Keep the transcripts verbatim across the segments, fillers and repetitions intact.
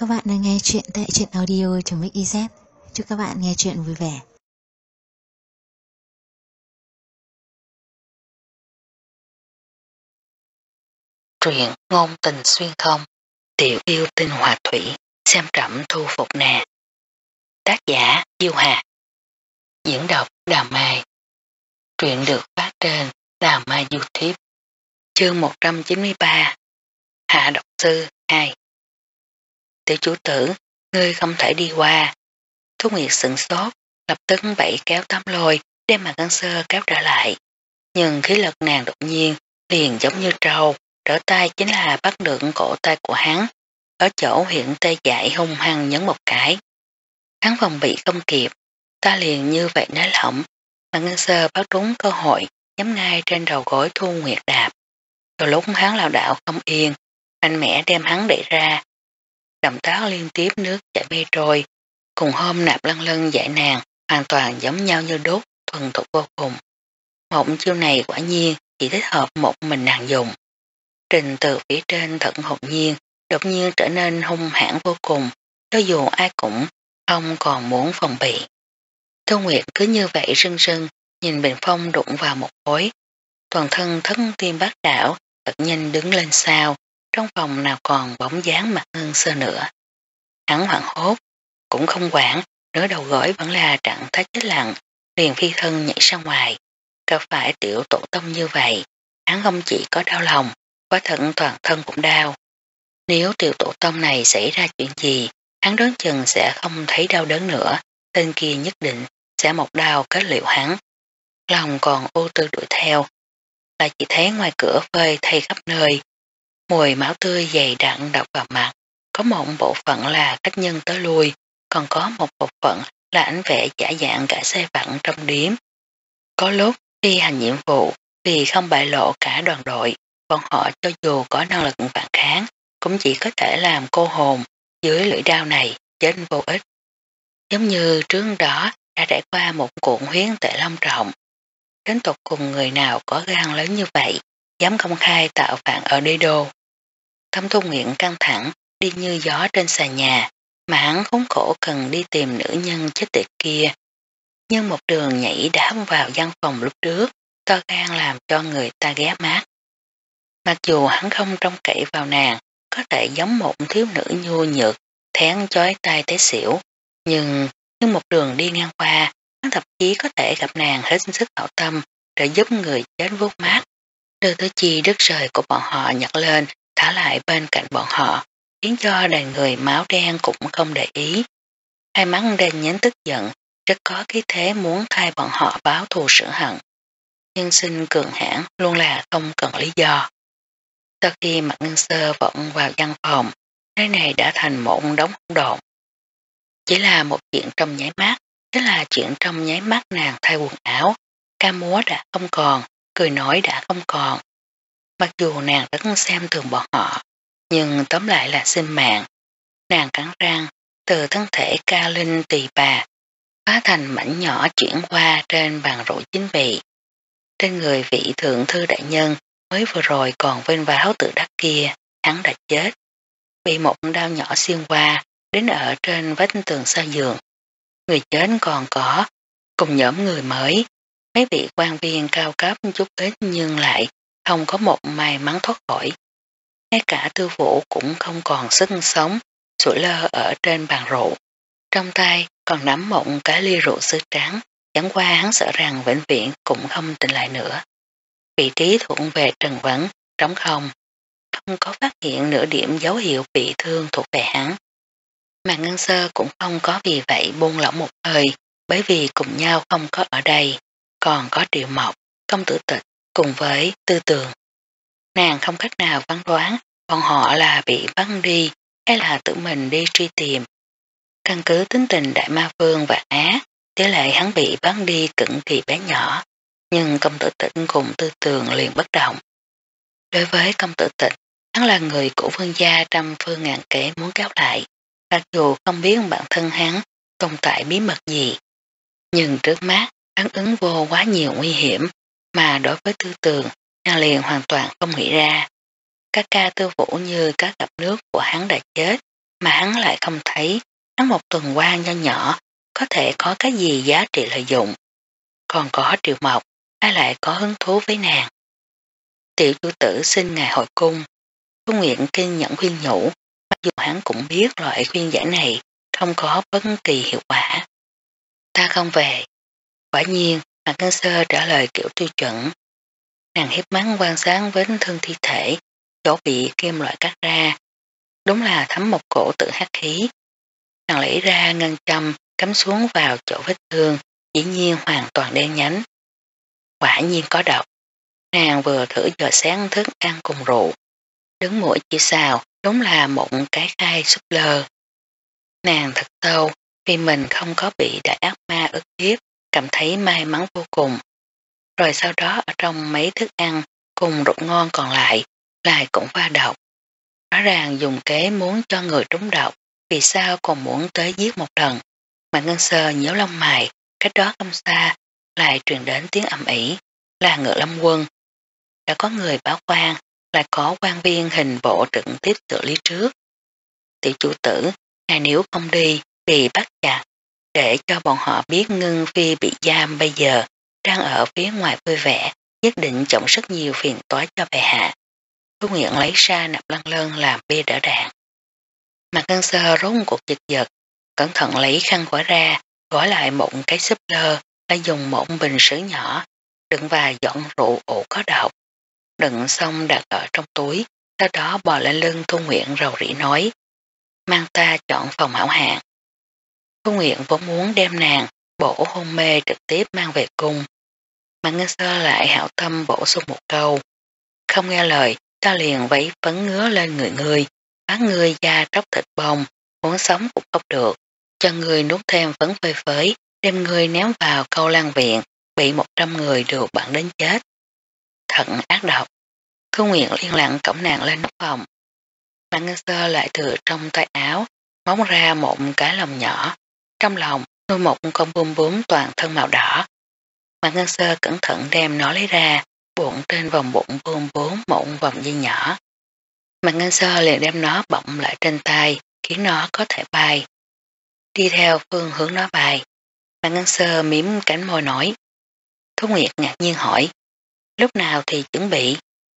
các bạn đang nghe chuyện tại truyện audio.mix.iz. Chúc các bạn nghe chuyện vui vẻ. Truyện ngôn tình xuyên không, tiểu yêu tinh hòa thủy, xem trẫm thu phục nè. Tác giả Diêu Hà. Diễn đọc Đào Mai. Truyện được phát trên Đào Mai YouTube. Chương một trăm chín mươi ba. Hạ độc sư hai. Tiểu chủ tử, ngươi không thể đi qua. Thu Nguyệt sửng sốt, lập tức vẫy kéo tấm lôi, đem Mạc Ngân Sơ kéo trở lại. Nhưng khí lực nàng đột nhiên liền giống như trâu, trở tay chính là bắt được cổ tay của hắn, ở chỗ hiện tê dại hung hăng nhấn một cái. Hắn phòng bị không kịp, ta liền như vậy nói lỏng, mà Ngân Sơ bắt trúng cơ hội, nhắm ngay trên đầu gối Thu Nguyệt đạp. Từ lúc hắn lao đảo không yên, mạnh mẽ đem hắn đẩy ra. Động tác liên tiếp nước chảy mây trôi, cùng hôm nạp lân lân dạy nàng, hoàn toàn giống nhau như đốt, thuần thục vô cùng. Một chiêu này quả nhiên chỉ thích hợp một mình nàng dùng. Trình từ phía trên thận hồn nhiên, đột nhiên trở nên hung hãn vô cùng, cho dù ai cũng không còn muốn phòng bị. Thu Nguyệt cứ như vậy rưng rưng, nhìn Bình Phong đụng vào một khối. Toàn thân thất tim bát đảo, thật nhanh đứng lên sau, trong phòng nào còn bóng dáng Mạc Ngân Sơ nữa. Hắn hoảng hốt, cũng không quản, nửa đầu gối vẫn là trạng thái chết lặng, liền phi thân nhảy ra ngoài. Gặp phải tiểu tổ tông như vậy, hắn không chỉ có đau lòng, quá thận toàn thân cũng đau. Nếu tiểu tổ tông này xảy ra chuyện gì, hắn đoán chừng sẽ không thấy đau đớn nữa, tên kia nhất định sẽ một đau kết liễu hắn. Lòng còn ô tư đuổi theo, là chỉ thấy ngoài cửa phơi thay khắp nơi. Mùi máu tươi dày đặn đập vào mặt, có một bộ phận là khách nhân tới lui, còn có một bộ phận là ảnh vệ giả dạng cả xe vặn trong điếm. Có lúc khi hành nhiệm vụ, vì không bại lộ cả đoàn đội, bọn họ cho dù có năng lực phản kháng, cũng chỉ có thể làm cô hồn dưới lưỡi đao này, chết vô ích. Giống như trước đó đã trải qua một cuộn huyến tệ long trọng. Đến tột cùng người nào có gan lớn như vậy, dám công khai tạo phản ở đế đô. Thẩm Thu Nguyện căng thẳng, đi như gió trên xà nhà, mà hắn khốn khổ cần đi tìm nữ nhân chết tiệt kia. Nhưng một đường nhảy đá vào văn phòng lúc trước, to gan làm cho người ta ghé mát. Mặc dù hắn không trông cậy vào nàng, có thể giống một thiếu nữ nhu nhược, thén chói tai té xỉu, nhưng, nhưng một đường đi ngang qua, hắn thậm chí có thể gặp nàng hết sức hảo tâm để giúp người chết vuốt mát. Đưa tới chi đứt rời của bọn họ nhặt lên, thả lại bên cạnh bọn họ, khiến cho đàn người máu đen cũng không để ý. Hai mắt đen nhánh tức giận, rất có khí thế muốn thay bọn họ báo thù sở hận. Nhân sinh cường hãn luôn là không cần lý do. Sau khi Mạc Ngân Sơ vọng vào văn phòng, nơi này đã thành một đống hỗn độn. Chỉ là một chuyện trong nháy mắt, tức là chuyện trong nháy mắt nàng thay quần áo, ca múa đã không còn, cười nói đã không còn. Mặc dù nàng rất xem thường bọn họ, nhưng tóm lại là sinh mạng. Nàng cắn răng, từ thân thể ca linh tỳ bà, phá thành mảnh nhỏ chuyển qua trên bàn rượu chính vị. Trên người vị thượng thư đại nhân mới vừa rồi còn vênh váo tự đắc kia, hắn đã chết. Bị một đao nhỏ xuyên qua, đến ở trên vách tường xa giường. Người chết còn có, cùng nhóm người mới, mấy vị quan viên cao cấp chút ít nhưng lại không có một may mắn thoát khỏi. Ngay cả Tư Vũ cũng không còn sức sống, sủi lơ ở trên bàn rượu. Trong tay còn nắm một cái ly rượu sứ trắng, chẳng qua hắn sợ rằng vĩnh viễn cũng không tỉnh lại nữa. Vị trí thuộc về trần vấn, trống không. Không có phát hiện nửa điểm dấu hiệu bị thương thuộc về hắn. Mạc Ngân Sơ cũng không có vì vậy buông lỏng một hơi, bởi vì cùng nhau không có ở đây, còn có Triệu Mộc, Công Tử Tịch cùng với Tư Tường. Nàng không cách nào phán đoán bọn họ là bị bắn đi hay là tự mình đi truy tìm. Căn cứ tính tình Đại Ma Vương và Á, tỷ lệ hắn bị bắn đi cực kỳ bé nhỏ, nhưng Công Tử Tịch cùng Tư Tường liền bất động. Đối với Công Tử Tịch, hắn là người của vương gia trăm phương ngàn kế muốn kéo lại, mặc dù không biết bản thân hắn tồn tại bí mật gì. Nhưng trước mắt, hắn ứng vô quá nhiều nguy hiểm, mà đối với Tư Tường, nàng liền hoàn toàn không nghĩ ra. Các ca Tư Vũ như các cặp nước của hắn đã chết, mà hắn lại không thấy hắn một tuần quan nho nhỏ có thể có cái gì giá trị lợi dụng. Còn có Triệu Mộc, ai lại có hứng thú với nàng. Tiểu chủ tử xin ngài hồi cung. Thu Nguyện kiên nhẫn khuyên nhủ, mặc dù hắn cũng biết loại khuyên giải này không có bất kỳ hiệu quả. Ta không về. Quả nhiên, Mạc Ngân Sơ trả lời kiểu tiêu chuẩn. Nàng hiếp mắt quan sát vết thương thi thể, chỗ bị kim loại cắt ra. Đúng là thấm một cổ tự hắc khí. Nàng lấy ra ngân châm, cắm xuống vào chỗ vết thương, dĩ nhiên hoàn toàn đen nhánh. Quả nhiên có độc. Nàng vừa thử giờ sáng thức ăn cùng rượu. Đứng mũi chỉ xào, đúng là một cái khai súp lơ. Nàng thật sâu, vì mình không có bị đại ác ma ức hiếp, cảm thấy may mắn vô cùng. Rồi sau đó ở trong mấy thức ăn cùng rượu ngon còn lại, lại cũng pha độc. Rõ ràng dùng kế muốn cho người trúng độc, vì sao còn muốn tới giết một lần. Mà Ngân Sơ nhíu lông mày, cách đó không xa, lại truyền đến tiếng ầm ĩ, là Ngự Lâm Quân. Đã có người báo quan, lại có quan viên hình bộ trực tiếp xử lý trước. Tiểu chủ tử, ngài nếu không đi, bị bắt chặt, để cho bọn họ biết Ngân Phi bị giam bây giờ, đang ở phía ngoài vui vẻ, nhất định trọng rất nhiều phiền toái cho bệ hạ. Thu Nguyện lấy ra nạp lăng lân làm bia đỡ đạn. Mạc Ngân Sơ rốt cuộc giật giật, cẩn thận lấy khăn gói ra, gói lại một cái súp lơ, đã dùng một bình sứ nhỏ, đựng vài giọt rượu ủ có độc. Đựng xong đặt ở trong túi, sau đó bò lên lưng Thu Nguyện rầu rĩ nói, mang ta chọn phòng hảo hạng. Thu Nguyện vốn muốn đem nàng bổ hôn mê trực tiếp mang về cung. Mạc Ngân Sơ lại hảo tâm bổ sung một câu, không nghe lời, ta liền vẫy phấn ngứa lên người ngươi, phá ngươi da tróc thịt bông, muốn sống cũng không được, cho ngươi nuốt thêm phấn phơi phới, đem ngươi ném vào câu lan viện, bị một trăm người đều bắn đến chết. Thận ác độc. Thu Nguyện liên lặng cổng nàng lên nóc phòng. Mạc Ngân Sơ lại từ trong tay áo, móc ra một cái lồng nhỏ, trong lòng nuôi một con bướm bướm toàn thân màu đỏ. Mạc Ngân Sơ cẩn thận đem nó lấy ra, buộc trên vòng bụng bướm bướm một vòng dây nhỏ. Mạc Ngân Sơ liền đem nó bọng lại trên tay, khiến nó có thể bay. Đi theo phương hướng nó bay, Mạc Ngân Sơ mím cánh môi nói. Thu Nguyệt ngạc nhiên hỏi, lúc nào thì chuẩn bị?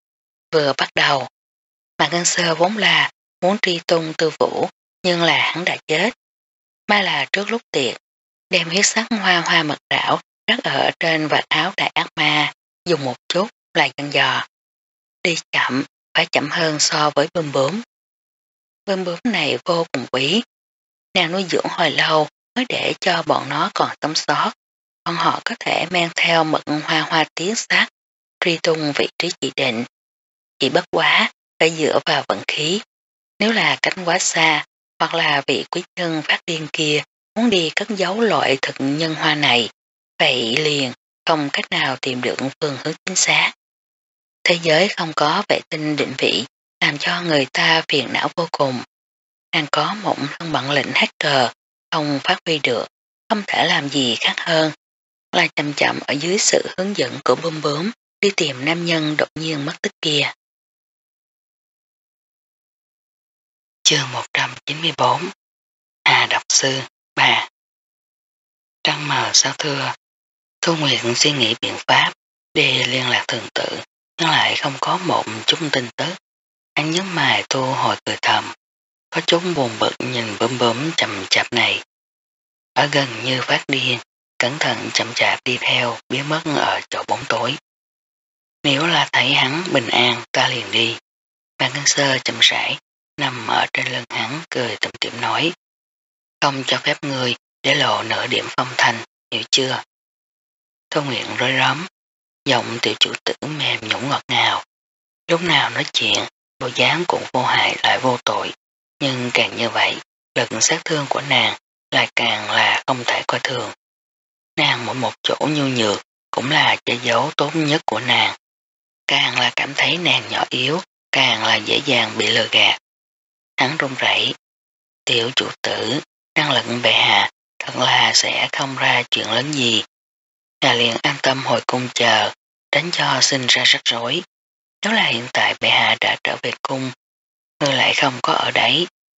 Vừa bắt đầu. Mạc Ngân Sơ vốn là muốn truy tung Tư Vũ, nhưng là hắn đã chết. Mai là trước lúc tiệc, đem huyết sắc hoa hoa mật đảo rắc ở trên vạt áo đại ác ma, dùng một chút là dặn dò. Đi chậm, phải chậm hơn so với bướm bướm. Bướm bướm này vô cùng quý. Nàng nuôi dưỡng hồi lâu mới để cho bọn nó còn sống sót. Bọn họ có thể mang theo mật hoa hoa tiến sắc, truy tung vị trí chỉ định. Chỉ bất quá, phải dựa vào vận khí. Nếu là cánh quá xa, hoặc là vị quý nhân phát điên kia muốn đi cất giấu loại thực nhân hoa này, vậy liền không cách nào tìm được phương hướng chính xác. Thế giới không có vệ tinh định vị, làm cho người ta phiền não vô cùng. Nàng có một thân bản lĩnh hacker, không phát huy được, không thể làm gì khác hơn, là chậm chậm ở dưới sự hướng dẫn của bướm bướm đi tìm nam nhân đột nhiên mất tích kia. Chương một trăm chín mươi bốn Hà Độc Sư ba. Trăng mờ sao thưa, Thu Nguyện suy nghĩ biện pháp để liên lạc thường tự, nhưng lại không có một chút tin tức. Hắn nhớ mày thu hồi cười thầm, có chút buồn bực nhìn bướm bướm chậm chạp này. Ở gần như phát điên, cẩn thận chậm chạp đi theo, biến mất ở chỗ bóng tối. Nếu là thấy hắn bình an, ta liền đi. Mạc Ngân Sơ chậm rãi nằm ở trên lưng hắn, cười tủm tỉm nói, không cho phép người để lộ nửa điểm phong thanh, hiểu chưa? Thu Nguyện rối rắm, giọng tiểu chủ tử mềm nhũng ngọt ngào. Lúc nào nói chuyện, bộ dáng cũng vô hại lại vô tội, nhưng càng như vậy, lực sát thương của nàng lại càng là không thể coi thường. Nàng mỗi một chỗ nhu nhược cũng là che giấu tốt nhất của nàng. Càng là cảm thấy nàng nhỏ yếu, càng là dễ dàng bị lừa gạt. Hắn run rẩy, tiểu chủ tử, năng lực bệ hạ, thật là sẽ không ra chuyện lớn gì. Ngài liền an tâm hồi cung chờ, tránh cho sinh ra rắc rối. Nếu là hiện tại bệ hạ đã trở về cung, ngươi lại không có ở đấy,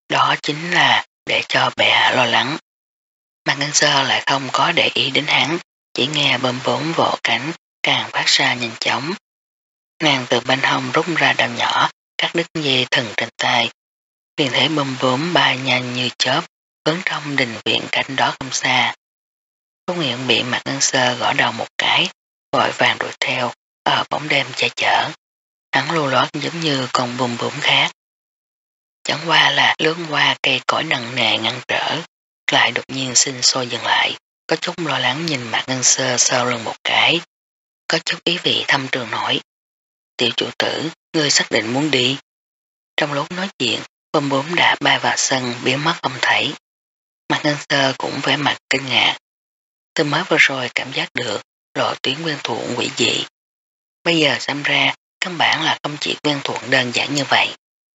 đó chính là để cho bệ hạ lo lắng. Mạc Ngân Sơ lại không có để ý đến hắn, chỉ nghe bơm bốm vỗ cánh càng phát ra nhanh chóng. Nàng từ bên hông rút ra đao nhỏ, cắt đứt dây thần trên tay. Liền thể bơm bốm bay nhanh như chớp, hướng trong đình viện cạnh đó không xa. Thu Nguyện bị Mạc Ngân Sơ gõ đầu một cái, vội vàng đuổi theo, ở bóng đêm che chở. Hắn lưu lót giống như con bùm bướm khác. Chẳng qua là lướt qua cây cối nặng nề ngăn trở, lại đột nhiên sinh sôi dừng lại, có chút lo lắng nhìn Mạc Ngân Sơ sau lưng một cái, có chút ý vị thâm trường nói. Tiểu chủ tử, ngươi xác định muốn đi. Trong lúc nói chuyện, bùm bướm đã bay vào sân biến mất không thấy. Mạc Ngân Sơ cũng vẻ mặt kinh ngạc. Từ mới vừa rồi cảm giác được lộ tuyến quen thuộc quỷ dị. Bây giờ xem ra căn bản là không chỉ quen thuộc đơn giản như vậy.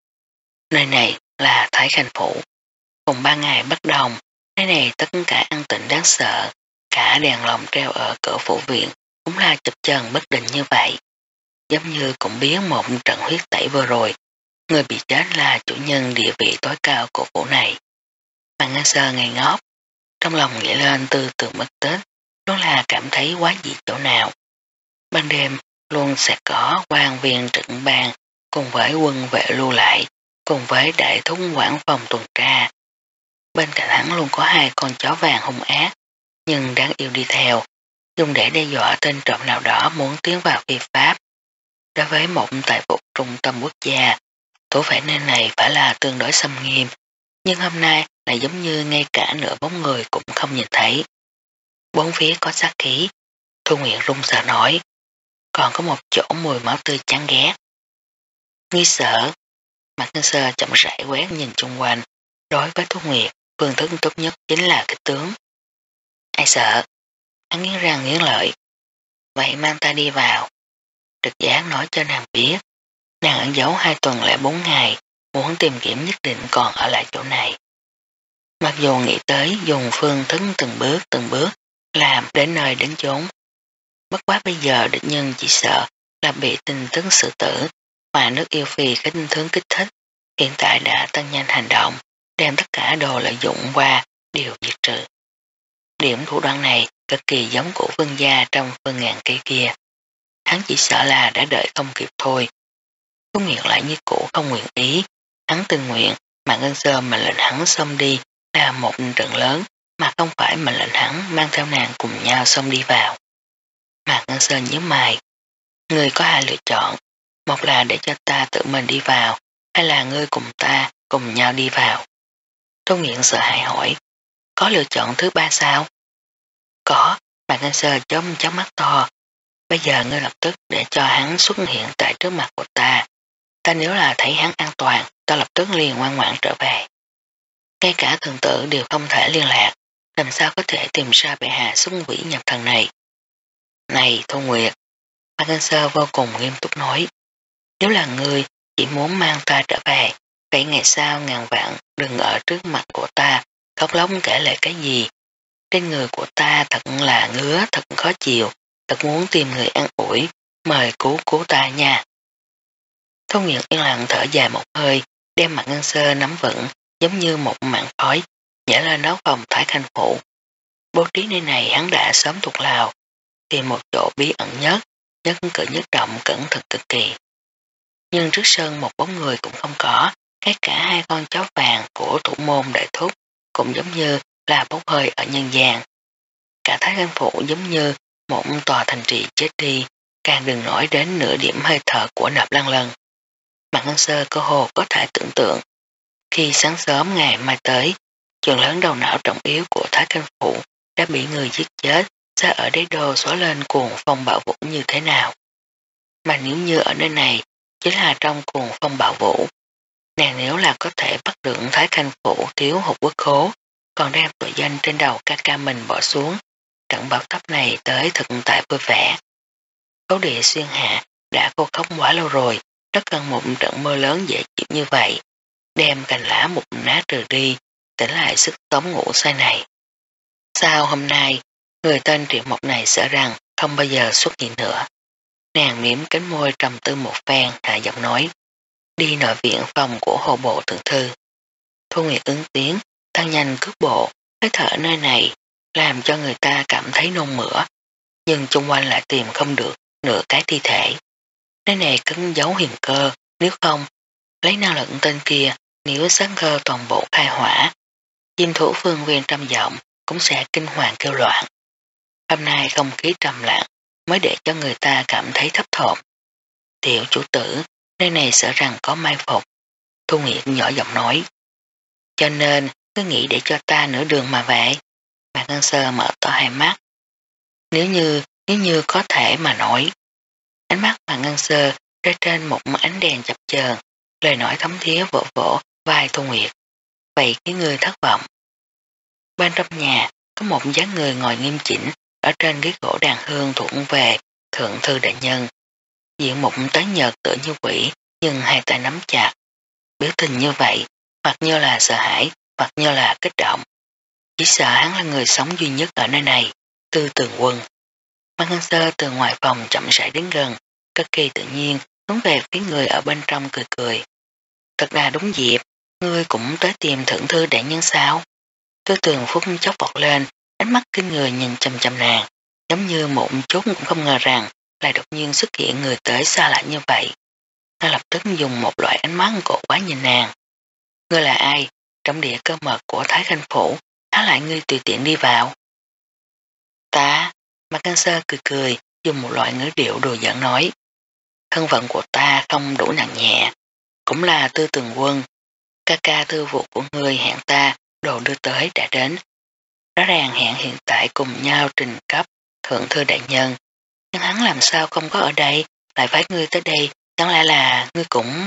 Nơi này là Thái Khanh Phủ. Cùng ba ngày bất đồng, nơi này tất cả an tĩnh đáng sợ. Cả đèn lồng treo ở cửa phủ viện cũng là chập chờn bất định như vậy. Giống như cũng biến một trận huyết tẩy vừa rồi. Người bị chết là chủ nhân địa vị tối cao của phủ này. Mạc Ngân Sơ ngây ngốc, trong lòng nghĩ lên tư tưởng mất tích, đó là cảm thấy quá dị chỗ nào. Ban đêm luôn sẽ có quan viên trực ban cùng với quân vệ lưu lại, cùng với đại thúc quản phòng tuần tra. Bên cạnh hắn luôn có hai con chó vàng hung ác, nhưng đáng yêu đi theo, dùng để đe dọa tên trộm nào đó muốn tiến vào phi pháp. Đối với một tài vụ trung tâm quốc gia, thủ vệ nơi này phải là tương đối xâm nghiêm, nhưng hôm nay lại giống như ngay cả nửa bóng người cũng không nhìn thấy. Bốn phía có sát khí, Thu Nguyện run sợ nói, còn có một chỗ mùi máu tươi chán ghét. Nghi sợ, Mạc Ngân Sơ chậm rãi quét nhìn chung quanh, đối với Thu Nguyệt, phương thức tốt nhất chính là kích tướng. Ai sợ? Hắn nghiến răng nghiến lợi. Vậy mang ta đi vào. Trực giác nói cho nàng biết, nàng ẩn giấu hai tuần lẻ bốn ngày, muốn tìm kiếm nhất định còn ở lại chỗ này. Mặc dù nghĩ tới dùng phương thức từng bước từng bước làm đến nơi đến chốn. Bất quá bây giờ địch nhân chỉ sợ là bị tin tức xử tử mà nước yêu phi khích thương kích thích, hiện tại đã tăng nhanh hành động, đem tất cả đồ lợi dụng qua đều diệt trừ. Điểm thủ đoạn này cực kỳ giống của vương gia trong phương ngàn cây kia. Hắn chỉ sợ là đã đợi không kịp thôi. Thu Nguyệt lại như cũ không nguyện ý, hắn tình nguyện mà Ngân Sơ mà lệnh hắn xông đi là một trận lớn mà không phải mà lệnh hắn mang theo nàng cùng nhau xông đi vào. Mạc Ngân Sơn nhíu mày. Ngươi có hai lựa chọn, một là để cho ta tự mình đi vào, hay là ngươi cùng ta cùng nhau đi vào. Tô Nghiện sợ hãi hỏi, có lựa chọn thứ ba sao? Có, Mạc Ngân Sơn chớp chớp mắt to. Bây giờ ngươi lập tức để cho hắn xuất hiện tại trước mặt của ta. Ta nếu là thấy hắn an toàn, ta lập tức liền ngoan ngoãn trở về. Ngay cả thần tử đều không thể liên lạc, làm sao có thể tìm ra bệ hạ xuất quỷ nhập thần này. Này Thu Nguyệt, Mạc Ngân Sơ vô cùng nghiêm túc nói, nếu là ngươi chỉ muốn mang ta trở về, vậy ngày sau ngàn vạn đừng ở trước mặt của ta khóc lóc kể lại cái gì. Trên người của ta thật là ngứa, thật khó chịu, thật muốn tìm người an ủi, mời cứu cứu ta nha. Thu Nguyệt yên lặng thở dài một hơi, đem Mạc Ngân Sơ nắm vững giống như một mảng khói, nhảy lên nóc phòng Thái Khanh Phủ. Bố trí nơi này hắn đã sớm thuộc lào, tìm một chỗ bí ẩn nhất, nhất cử nhất động cẩn thận cực kỳ. Nhưng trước sân một bóng người cũng không có, ngay cả hai con chó vàng của thủ môn đại thúc cũng giống như là bốc hơi ở nhân gian. Cả Thái Khanh Phủ giống như một tòa thành trì chết đi, càng đừng nói đến nửa điểm hơi thở của Nạp Lăng Lân. Mạc Ngân Sơ cơ hồ có thể tưởng tượng, khi sáng sớm ngày mai tới, trường lớn đầu não trọng yếu của Thái Khanh Phủ đã bị người giết chết, sẽ ở đế đô xóa lên cuồng phong bạo vũ như thế nào. Mà nếu như ở nơi này chính là trong cuồng phong bạo vũ, nàng nếu là có thể bắt được Thái Khanh Phủ thiếu hụt quốc khố, còn đem tội danh trên đầu ca ca mình bỏ xuống, trận bão táp này tới thực tại vui vẻ. Khấu địa xuyên hạ đã khô khốc quá lâu rồi, rất cần một trận mưa lớn dễ chịu như vậy, đem cành lá mục nát trừ đi, tỉnh lại sức sống ngủ say này. Sao hôm nay, người tên Triệu Mộc này sợ rằng không bao giờ xuất hiện nữa. Nàng mỉm cánh môi trầm tư một phen, hạ giọng nói, đi nội viện phòng của hộ bộ thượng thư. Thu Nguyệt ứng tiếng, tăng nhanh cước bộ, hơi thở nơi này, làm cho người ta cảm thấy nôn mửa, nhưng xung quanh lại tìm không được nửa cái thi thể. Nơi này cấn giấu hiền cơ, nếu không, lấy năng lượng tên kia, nếu sáng cơ toàn bộ khai hỏa, diêm thủ phương viên trăm giọng cũng sẽ kinh hoàng kêu loạn. Hôm nay không khí trầm lặng mới để cho người ta cảm thấy thấp thỏm. Tiểu chủ tử, nơi này sợ rằng có mai phục. Thu Nguyệt nhỏ giọng nói. Cho nên, cứ nghĩ để cho ta nửa đường mà vậy. Mạc Ngân Sơ mở to hai mắt. Nếu như, nếu như có thể mà nói. Ánh mắt Mạc Ngân Sơ rơi trên một ánh đèn chập chờn, lời nói thấm thía vỗ vỗ vai Thu Nguyệt. Vậy khiến người thất vọng. Bên trong nhà có một dáng người ngồi nghiêm chỉnh ở trên ghế gỗ đàn hương thuận về thượng thư đại nhân. Diện mục tái nhợt tựa như quỷ nhưng hai tay nắm chặt. Biểu tình như vậy hoặc như là sợ hãi hoặc như là kích động. Chỉ sợ hắn là người sống duy nhất ở nơi này, Tư Tường Quân. Mạc Ngân Sơ từ ngoài phòng chậm rãi đến gần, cực kỳ tự nhiên hướng về phía người ở bên trong cười cười. Thật là đúng dịp, ngươi cũng tới tìm thượng thư đại nhân sao? Tư Tường phút chốc vọt lên, ánh mắt kinh người nhìn chầm chầm nàng, giống như một chút cũng không ngờ rằng lại đột nhiên xuất hiện người tới xa lạ như vậy. Nó lập tức dùng một loại ánh mắt cổ quá nhìn nàng. Ngươi là ai? Trong địa cơ mật của Thái Khanh Phủ, há lại ngươi tùy tiện đi vào? Ta, Mạc Ngân Sơ cười cười, dùng một loại ngữ điệu đùa giỡn nói. Thân phận của ta không đủ nặng nhẹ, cũng là Tư Tường Quân. Ca ca thư vụ của ngươi hẹn ta, đồ đưa tới đã đến. Rõ ràng hẹn hiện tại cùng nhau trình cấp thượng thư đại nhân. Nhưng hắn làm sao không có ở đây, lại phái ngươi tới đây, chẳng lẽ là ngươi cũng...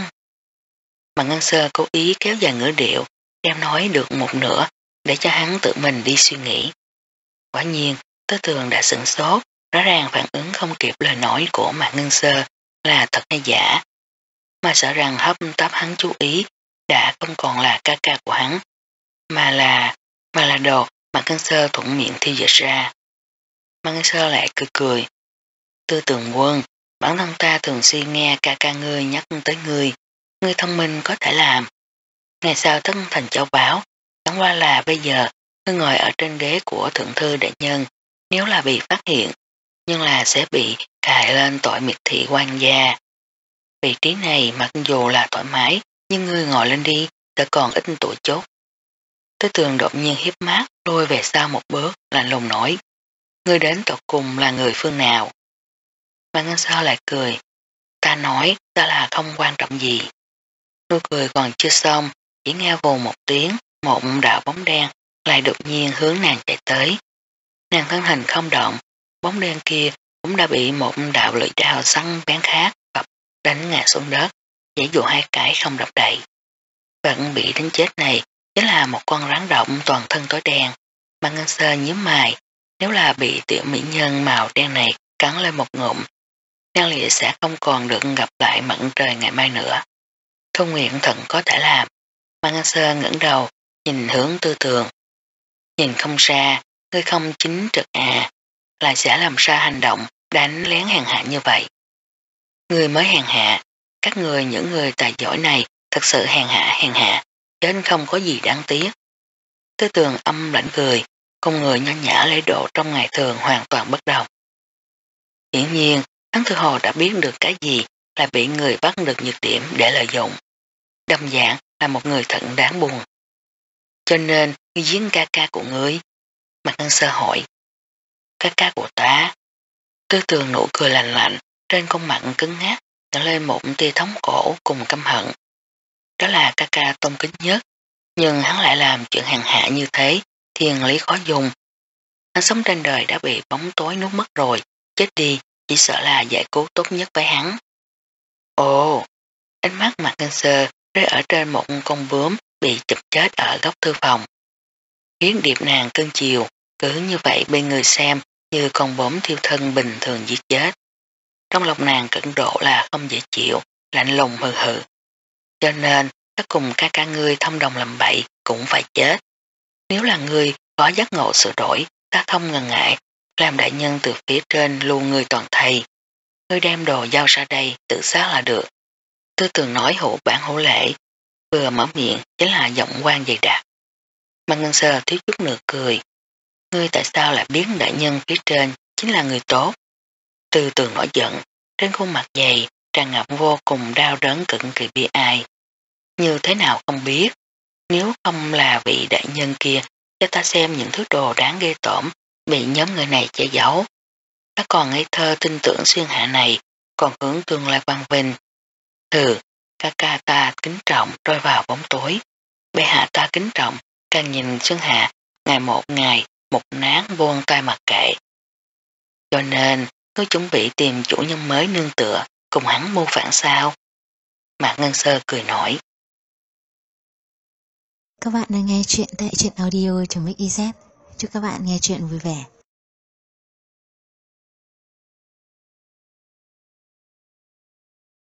Mà Ngân Sơ cố ý kéo dài ngữ điệu, đem nói được một nửa, để cho hắn tự mình đi suy nghĩ. Quả nhiên, Tư Tường đã sửng sốt, rõ ràng phản ứng không kịp lời nói của Mạc Ngân Sơ là thật hay giả. Mà sợ rằng hấp tấp hắn chú ý, đã không còn là ca ca của hắn, mà là, mà là đồ Mạc Ngân Sơ thuận miệng thi dịch ra. Mạc Ngân Sơ lại cười cười. Tư Tường Quân, bản thân ta thường xuyên nghe ca ca ngươi nhắc tới ngươi, ngươi thông minh có thể làm. Ngày sau tất thành châu báo, chẳng qua là bây giờ ngươi ngồi ở trên ghế của thượng thư đại nhân, nếu là bị phát hiện, nhưng là sẽ bị cài lên tội miệt thị quan gia. Vị trí này mặc dù là thoải mái, nhưng ngươi ngồi lên đi, đã còn ít tuổi chốt. Tư Tường đột nhiên hiếp mắt, lùi về sau một bước, lạnh lùng nói. Ngươi đến tột cùng là người phương nào? Mạc Ngân Sơ lại cười. Ta nói, ta là không quan trọng gì. Nụ cười còn chưa xong, chỉ nghe vù một tiếng, một đạo bóng đen lại đột nhiên hướng nàng chạy tới. Nàng thân hình không động, bóng đen kia cũng đã bị một đạo lưỡi đao săn bén khác bập đánh ngã xuống đất, giãy dụ hai cái không động đậy. Vẫn bị đánh chết này chính là một con rắn động toàn thân tối đen. Mạc Ngân Sơ nhíu mày, nếu là bị tiểu mỹ nhân màu đen này cắn lên một ngụm, nàng lịa sẽ không còn được gặp lại mặt trời ngày mai nữa. Thu Nguyệt thận có thể làm. Mạc Ngân Sơ ngẩng đầu, nhìn hướng Tư Tường. Nhìn không ra, ngươi không chính trực à, lại sẽ làm ra hành động đánh lén hèn hạ như vậy. Ngươi mới hèn hạ, các người những người tài giỏi này thật sự hèn hạ hèn hạ, đến không có gì đáng tiếc. Tư Tường âm lãnh cười, con người nho nhã lễ độ trong ngày thường hoàn toàn bất đồng. Hiển nhiên, hắn tự hồ đã biết được cái gì là bị người bắt được nhược điểm để lợi dụng. Đồng dạng là một người thật đáng buồn. Cho nên, ngươi giết ca ca của ngươi. Mạc Ngân Sơ hỏi. Ca ca của ta. Tư Tường nụ cười lạnh lạnh, trên khuôn mặt cứng ngắc, trở lên một tia thống cổ cùng căm hận. Đó là ca ca tôn kính nhất, nhưng hắn lại làm chuyện hèn hạ như thế, thiên lý khó dùng. Hắn sống trên đời đã bị bóng tối nuốt mất rồi, chết đi, chỉ sợ là giải cứu tốt nhất với hắn. Ồ, ánh mắt Mạc Ngân Sơ rơi ở trên một con bướm bị chụp chết ở góc thư phòng. Khiến điệp nàng cơn chiều, cứ như vậy bên người xem như con bướm thiêu thân bình thường giết chết. Trong lòng nàng cẩn độ là không dễ chịu, lạnh lùng hừ hừ. Cho nên, các cùng ca ca ngươi thông đồng làm bậy cũng phải chết. Nếu là ngươi có giác ngộ sửa đổi, ta không ngần ngại, làm đại nhân từ phía trên luôn ngươi toàn thầy. Ngươi đem đồ giao ra đây, tự sát là được. Tư Tường nói hữu bản hữu lễ. vừa mở miệng chính là giọng quan dày đặc. Mạc Ngân Sơ thiếu chút nửa cười. Ngươi tại sao lại biến đại nhân phía trên chính là người tốt? Từ từ nổi giận, trên khuôn mặt dày tràn ngập vô cùng đau đớn cực kỳ bi ai. Như thế nào không biết, nếu không là vị đại nhân kia cho ta xem những thứ đồ đáng ghê tởm bị nhóm người này che giấu. Ta còn ngây thơ tin tưởng xuyên hạ này còn hướng tương lai quang vinh. Hừ, ca ca ta kính trọng rơi vào bóng tối. Bệ hạ ta kính trọng càng nhìn xuyên hạ ngày một ngày một nán buông tay mặc kệ. Cho nên ngươi chuẩn bị tìm chủ nhân mới nương tựa cùng hắn mưu phản sao? Mạc Ngân Sơ cười nổi. Các bạn đang nghe chuyện tại truyện audio.mixyz. Chúc các bạn nghe chuyện vui vẻ.